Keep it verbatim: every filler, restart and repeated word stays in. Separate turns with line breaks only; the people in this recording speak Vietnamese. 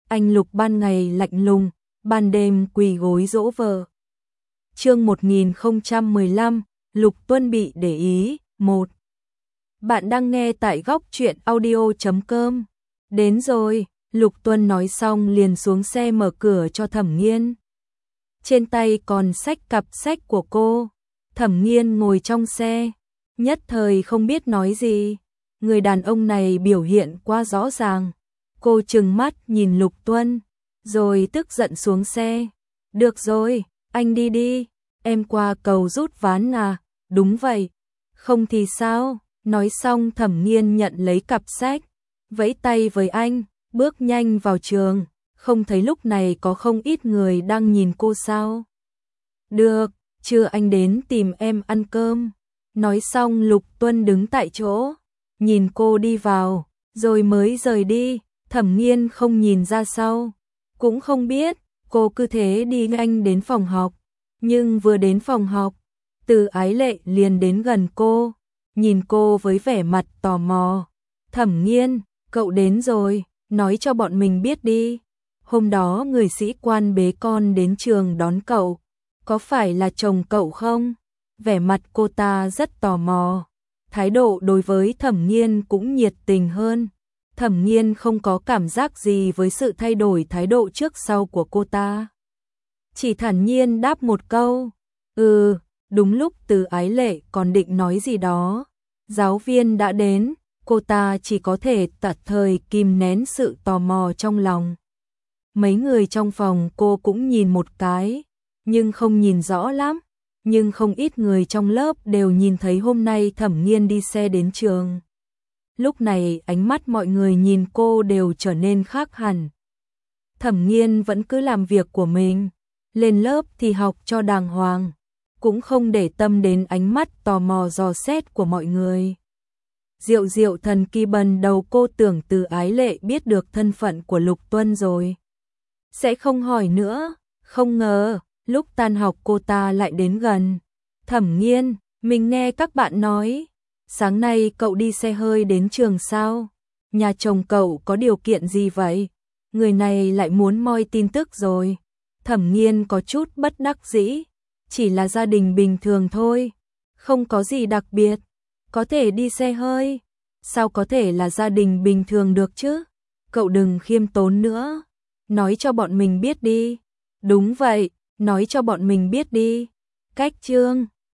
anh Lục ban ngày lạnh lùng, ban đêm quỳ gối dỗ vợ. Chương một nghìn không trăm mười lăm, Lục Tuân bị để ý. Một. Bạn đang nghe tại góc truyện audio chấm com. Đến rồi, Lục Tuân nói xong liền xuống xe mở cửa cho Thẩm Nghiên. Trên tay còn xách cặp sách của cô. Thẩm Nghiên ngồi trong xe, nhất thời không biết nói gì. Người đàn ông này biểu hiện quá rõ ràng. Cô trừng mắt nhìn Lục Tuân, rồi tức giận xuống xe. Được rồi, anh đi đi, em qua cầu rút ván à? Đúng vậy, không thì sao? Nói xong Thẩm Nghiên nhận lấy cặp sách, vẫy tay với anh, bước nhanh vào trường. Không thấy lúc này có không ít người đang nhìn cô sao? Được, trưa anh đến tìm em ăn cơm. Nói xong Lục Tuân đứng tại chỗ, nhìn cô đi vào, rồi mới rời đi. Thẩm Nghiên không nhìn ra sau, cũng không biết, cô cứ thế đi nhanh đến phòng học. Nhưng vừa đến phòng học, Từ Ái Lệ liền đến gần cô, nhìn cô với vẻ mặt tò mò. Thẩm Nghiên, cậu đến rồi, nói cho bọn mình biết đi. Hôm đó người sĩ quan bế con đến trường đón cậu, có phải là chồng cậu không? Vẻ mặt cô ta rất tò mò, thái độ đối với Thẩm Nghiên cũng nhiệt tình hơn. Thẩm Nghiên không có cảm giác gì với sự thay đổi thái độ trước sau của cô ta, chỉ thản nhiên đáp một câu, ừ. Đúng lúc Từ Ái Lệ còn định nói gì đó, giáo viên đã đến, cô ta chỉ có thể tạm thời kìm nén sự tò mò trong lòng. Mấy người trong phòng cô cũng nhìn một cái, nhưng không nhìn rõ lắm. Nhưng không ít người trong lớp đều nhìn thấy hôm nay Thẩm Nghiên đi xe đến trường. Lúc này ánh mắt mọi người nhìn cô đều trở nên khác hẳn. Thẩm Nghiên vẫn cứ làm việc của mình, lên lớp thì học cho đàng hoàng, cũng không để tâm đến ánh mắt tò mò dò xét của mọi người. Diệu diệu thần kỳ, bần đầu cô tưởng Từ Ái Lệ biết được thân phận của Lục Tuân rồi, sẽ không hỏi nữa. Không ngờ, lúc tan học cô ta lại đến gần. Thẩm Nghiên, mình nghe các bạn nói, sáng nay cậu đi xe hơi đến trường sao? Nhà chồng cậu có điều kiện gì vậy? Người này lại muốn moi tin tức rồi. Thẩm Nghiên có chút bất đắc dĩ, chỉ là gia đình bình thường thôi, không có gì đặc biệt, có thể đi xe hơi, sao có thể là gia đình bình thường được chứ? Cậu đừng khiêm tốn nữa, nói cho bọn mình biết đi. Đúng vậy, nói cho bọn mình biết đi. Cách chương